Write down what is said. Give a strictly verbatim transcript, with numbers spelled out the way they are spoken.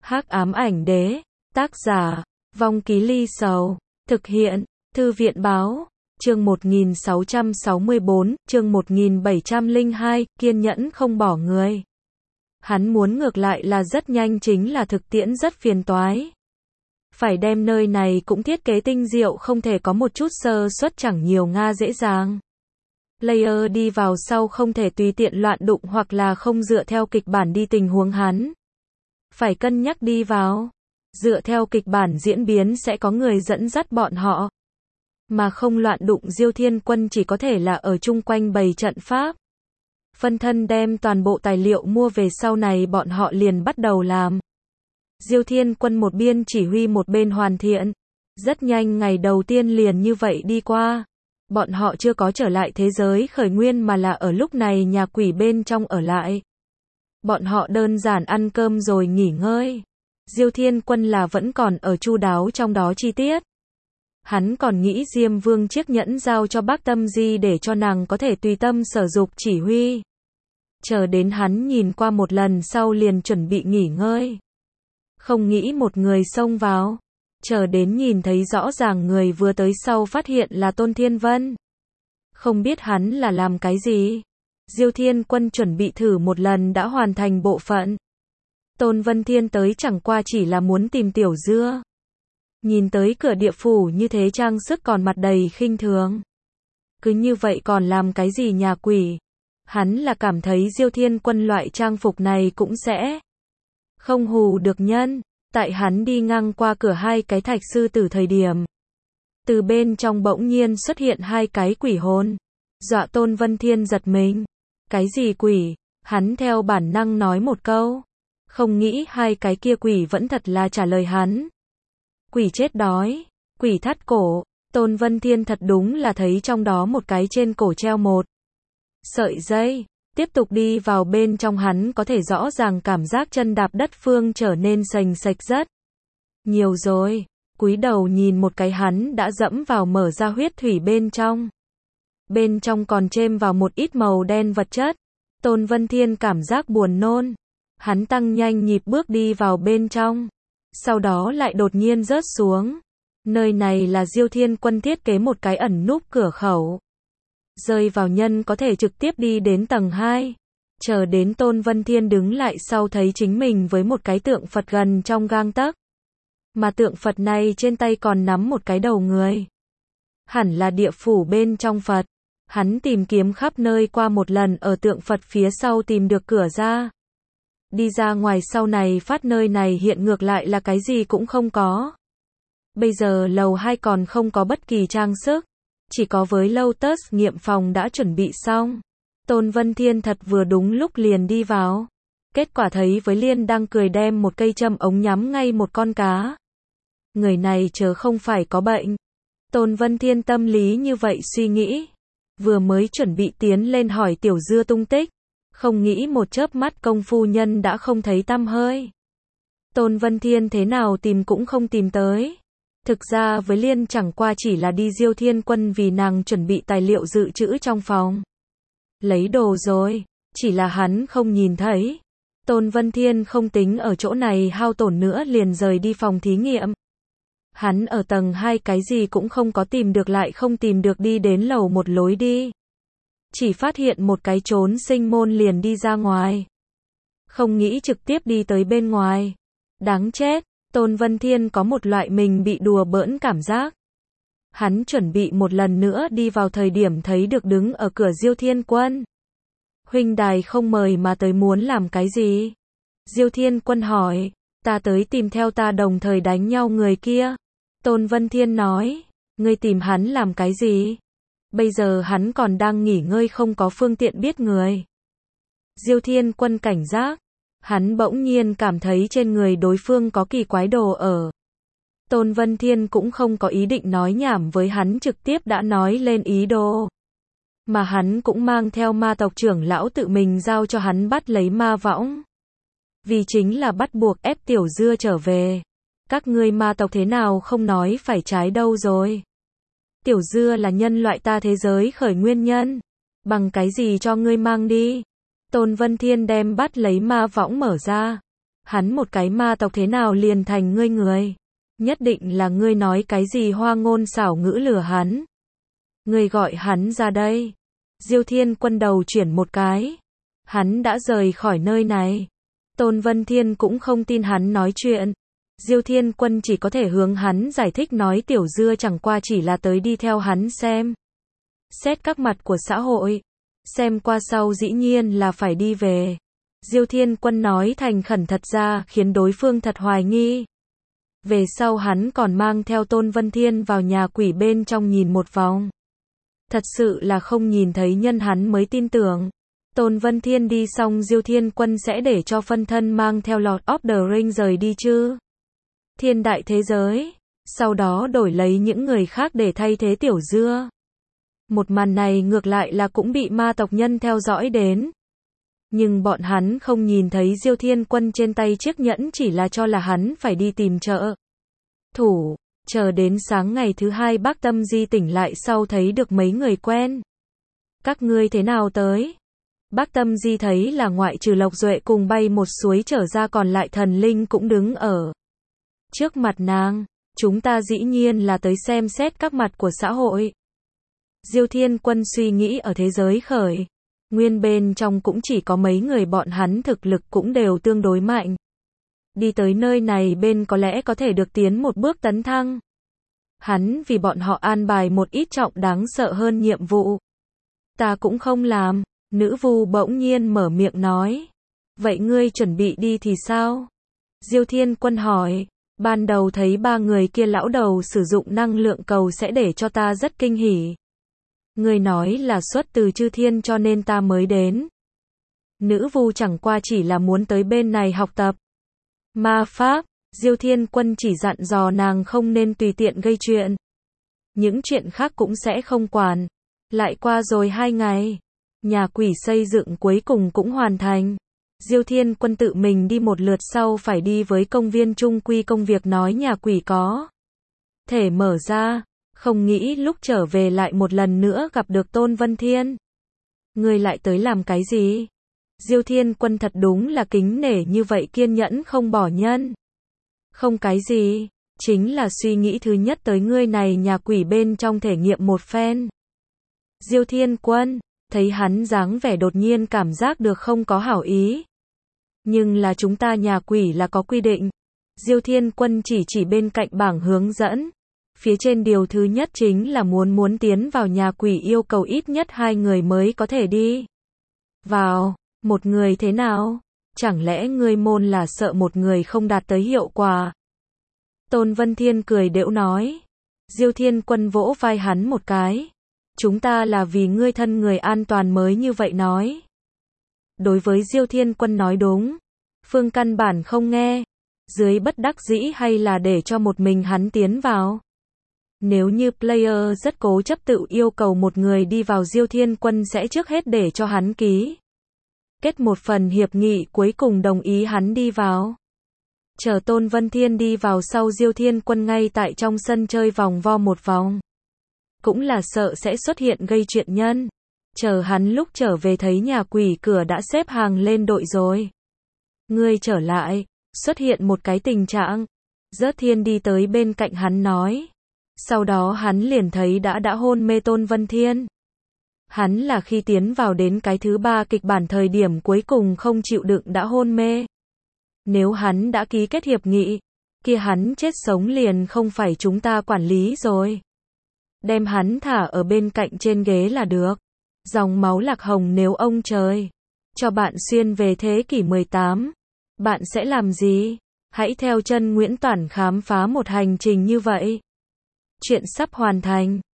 Hắc ám ảnh đế, tác giả, Vong Ký Ly Sầu, thực hiện, Thư viện báo, chương một nghìn sáu trăm sáu mươi bốn, chương một nghìn bảy trăm lẻ hai, kiên nhẫn không bỏ người. Hắn muốn ngược lại là rất nhanh, chính là thực tiễn rất phiền toái. Phải đem nơi này cũng thiết kế tinh diệu, không thể có một chút sơ suất, chẳng nhiều nga dễ dàng. Layer đi vào sau không thể tùy tiện loạn đụng, hoặc là không dựa theo kịch bản đi, tình huống hắn phải cân nhắc đi vào. Dựa theo kịch bản diễn biến sẽ có người dẫn dắt bọn họ, mà không loạn đụng. Diêu Thiên Quân chỉ có thể là ở chung quanh bày trận pháp, phân thân đem toàn bộ tài liệu mua về, sau này bọn họ liền bắt đầu làm. Diêu Thiên Quân một bên chỉ huy một bên hoàn thiện. Rất nhanh ngày đầu tiên liền như vậy đi qua. Bọn họ chưa có trở lại thế giới khởi nguyên, mà là ở lúc này nhà quỷ bên trong ở lại. Bọn họ đơn giản ăn cơm rồi nghỉ ngơi. Diêu Thiên Quân là vẫn còn ở chu đáo trong đó chi tiết. Hắn còn nghĩ Diêm Vương chiếc nhẫn giao cho Bác Tâm Di để cho nàng có thể tùy tâm sở dục chỉ huy. Chờ đến hắn nhìn qua một lần sau liền chuẩn bị nghỉ ngơi. Không nghĩ một người xông vào. Chờ đến nhìn thấy rõ ràng người vừa tới sau phát hiện là Tôn Thiên Vân. Không biết hắn là làm cái gì. Diêu Thiên Quân chuẩn bị thử một lần đã hoàn thành bộ phận. Tôn Vân Thiên tới chẳng qua chỉ là muốn tìm Tiểu Dưa. Nhìn tới cửa địa phủ như thế trang sức còn mặt đầy khinh thường. Cứ như vậy còn làm cái gì nhà quỷ. Hắn là cảm thấy Diêu Thiên Quân loại trang phục này cũng sẽ không hù được nhân. Tại hắn đi ngang qua cửa hai cái thạch sư tử thời điểm, từ bên trong bỗng nhiên xuất hiện hai cái quỷ hồn, dọa Tôn Vân Thiên giật mình. Cái gì quỷ? Hắn theo bản năng nói một câu. Không nghĩ hai cái kia quỷ vẫn thật là trả lời hắn. Quỷ chết đói, quỷ thắt cổ. Tôn Vân Thiên thật đúng là thấy trong đó một cái trên cổ treo một sợi dây. Tiếp tục đi vào bên trong, hắn có thể rõ ràng cảm giác chân đạp đất phương trở nên sành sạch rất nhiều rồi. Cúi đầu nhìn một cái, hắn đã dẫm vào mở ra huyết thủy bên trong. Bên trong còn chêm vào một ít màu đen vật chất. Tôn Vân Thiên cảm giác buồn nôn. Hắn tăng nhanh nhịp bước đi vào bên trong. Sau đó lại đột nhiên rớt xuống. Nơi này là Diêu Thiên Quân thiết kế một cái ẩn núp cửa khẩu. Rơi vào nhân có thể trực tiếp đi đến tầng hai. Chờ đến Tôn Vân Thiên đứng lại sau thấy chính mình với một cái tượng Phật gần trong gang tấc. Mà tượng Phật này trên tay còn nắm một cái đầu người. Hẳn là địa phủ bên trong Phật. Hắn tìm kiếm khắp nơi qua một lần, ở tượng Phật phía sau tìm được cửa ra. Đi ra ngoài sau này phát nơi này hiện ngược lại là cái gì cũng không có. Bây giờ lầu hai còn không có bất kỳ trang sức. Chỉ có với Lotus nghiệm phòng đã chuẩn bị xong. Tôn Vân Thiên thật vừa đúng lúc liền đi vào. Kết quả thấy với Liên đang cười đem một cây châm ống nhắm ngay một con cá. Người này chớ không phải có bệnh. Tôn Vân Thiên tâm lý như vậy suy nghĩ. Vừa mới chuẩn bị tiến lên hỏi Tiểu Dưa tung tích. Không nghĩ một chớp mắt công phu nhân đã không thấy tăm hơi. Tôn Vân Thiên thế nào tìm cũng không tìm tới. Thực ra với Liên chẳng qua chỉ là đi Diêu Thiên Quân vì nàng chuẩn bị tài liệu dự trữ trong phòng. Lấy đồ rồi, chỉ là hắn không nhìn thấy. Tôn Vân Thiên không tính ở chỗ này hao tổn nữa, liền rời đi phòng thí nghiệm. Hắn ở tầng hai cái gì cũng không có tìm được, lại không tìm được đi đến lầu một lối đi. Chỉ phát hiện một cái trốn sinh môn liền đi ra ngoài. Không nghĩ trực tiếp đi tới bên ngoài. Đáng chết. Tôn Vân Thiên có một loại mình bị đùa bỡn cảm giác. Hắn chuẩn bị một lần nữa đi vào thời điểm thấy được đứng ở cửa Diêu Thiên Quân. Huynh đài không mời mà tới muốn làm cái gì? Diêu Thiên Quân hỏi. Ta tới tìm theo ta đồng thời đánh nhau người kia. Tôn Vân Thiên nói. Ngươi tìm hắn làm cái gì? Bây giờ hắn còn đang nghỉ ngơi, không có phương tiện biết người. Diêu Thiên Quân cảnh giác. Hắn bỗng nhiên cảm thấy trên người đối phương có kỳ quái đồ ở. Tôn Vân Thiên cũng không có ý định nói nhảm với hắn, trực tiếp đã nói lên ý đồ. Mà hắn cũng mang theo ma tộc trưởng lão tự mình giao cho hắn bắt lấy ma võng. Vì chính là bắt buộc ép Tiểu Dưa trở về. Các ngươi ma tộc thế nào không nói phải trái đâu rồi. Tiểu Dưa là nhân loại ta thế giới khởi nguyên nhân. Bằng cái gì cho ngươi mang đi? Tôn Vân Thiên đem bắt lấy ma võng mở ra. Hắn một cái ma tộc thế nào liền thành ngươi người? Nhất định là ngươi nói cái gì hoa ngôn xảo ngữ lừa hắn. Ngươi gọi hắn ra đây. Diêu Thiên Quân đầu chuyển một cái. Hắn đã rời khỏi nơi này. Tôn Vân Thiên cũng không tin hắn nói chuyện. Diêu Thiên Quân chỉ có thể hướng hắn giải thích nói Tiểu Dưa chẳng qua chỉ là tới đi theo hắn xem. Xét các mặt của xã hội. Xem qua sau dĩ nhiên là phải đi về. Diêu Thiên Quân nói thành khẩn thật ra khiến đối phương thật hoài nghi. Về sau hắn còn mang theo Tôn Vân Thiên vào nhà quỷ bên trong nhìn một vòng. Thật sự là không nhìn thấy nhân hắn mới tin tưởng. Tôn Vân Thiên đi xong Diêu Thiên Quân sẽ để cho phân thân mang theo Lord of the Rings rời đi chứ. Thiên đại thế giới. Sau đó đổi lấy những người khác để thay thế Tiểu Dưa. Một màn này ngược lại là cũng bị ma tộc nhân theo dõi đến. Nhưng bọn hắn không nhìn thấy Diêu Thiên Quân trên tay chiếc nhẫn chỉ là cho là hắn phải đi tìm trợ thủ. Chờ đến sáng ngày thứ hai Bác Tâm Di tỉnh lại sau thấy được mấy người quen. Các ngươi thế nào tới? Bác Tâm Di thấy là ngoại trừ Lộc Duệ cùng bay một suối trở ra còn lại thần linh cũng đứng ở trước mặt nàng. Chúng ta dĩ nhiên là tới xem xét các mặt của xã hội. Diêu Thiên Quân suy nghĩ ở thế giới khởi. Nguyên bên trong cũng chỉ có mấy người bọn hắn thực lực cũng đều tương đối mạnh. Đi tới nơi này bên có lẽ có thể được tiến một bước tấn thăng. Hắn vì bọn họ an bài một ít trọng đáng sợ hơn nhiệm vụ. Ta cũng không làm. Nữ vu bỗng nhiên mở miệng nói. Vậy ngươi chuẩn bị đi thì sao? Diêu Thiên Quân hỏi. Ban đầu thấy ba người kia lão đầu sử dụng năng lượng cầu sẽ để cho ta rất kinh hỉ. Ngươi nói là xuất từ chư thiên cho nên ta mới đến. Nữ vu chẳng qua chỉ là muốn tới bên này học tập ma pháp. Diêu Thiên Quân chỉ dặn dò nàng không nên tùy tiện gây chuyện. Những chuyện khác cũng sẽ không quản. Lại qua rồi hai ngày. Nhà quỷ xây dựng cuối cùng cũng hoàn thành. Diêu Thiên Quân tự mình đi một lượt sau phải đi với công viên trung quy công việc nói nhà quỷ có thể mở ra. Không nghĩ lúc trở về lại một lần nữa gặp được Tôn Vân Thiên. Ngươi lại tới làm cái gì? Diêu Thiên Quân thật đúng là kính nể như vậy kiên nhẫn không bỏ nhân. Không cái gì, chính là suy nghĩ thứ nhất tới ngươi này nhà quỷ bên trong thể nghiệm một phen. Diêu Thiên Quân, thấy hắn dáng vẻ đột nhiên cảm giác được không có hảo ý. Nhưng là chúng ta nhà quỷ là có quy định. Diêu Thiên Quân chỉ chỉ bên cạnh bảng hướng dẫn. Phía trên điều thứ nhất chính là muốn muốn tiến vào nhà quỷ yêu cầu ít nhất hai người mới có thể đi vào. Một người thế nào? Chẳng lẽ ngươi môn là sợ một người không đạt tới hiệu quả? Tôn Vân Thiên cười đễu nói. Diêu Thiên Quân vỗ vai hắn một cái. Chúng ta là vì ngươi thân người an toàn mới như vậy nói. Đối với Diêu Thiên Quân nói đúng. Phương căn bản không nghe. Dưới bất đắc dĩ hay là để cho một mình hắn tiến vào. Nếu như player rất cố chấp tự yêu cầu một người đi vào Diêu Thiên Quân sẽ trước hết để cho hắn ký kết một phần hiệp nghị cuối cùng đồng ý hắn đi vào. Chờ Tôn Vân Thiên đi vào sau Diêu Thiên Quân ngay tại trong sân chơi vòng vo một vòng. Cũng là sợ sẽ xuất hiện gây chuyện nhân. Chờ hắn lúc trở về thấy nhà quỷ cửa đã xếp hàng lên đội rồi. Ngươi trở lại, xuất hiện một cái tình trạng. Dớt Thiên đi tới bên cạnh hắn nói. Sau đó hắn liền thấy đã đã hôn mê Tôn Vân Thiên. Hắn là khi tiến vào đến cái thứ ba kịch bản thời điểm cuối cùng không chịu đựng đã hôn mê. Nếu hắn đã ký kết hiệp nghị, kia hắn chết sống liền không phải chúng ta quản lý rồi. Đem hắn thả ở bên cạnh trên ghế là được. Dòng máu lạc hồng nếu ông trời cho bạn xuyên về thế kỷ mười tám, bạn sẽ làm gì? Hãy theo chân Nguyễn Toản khám phá một hành trình như vậy. Chuyện sắp hoàn thành.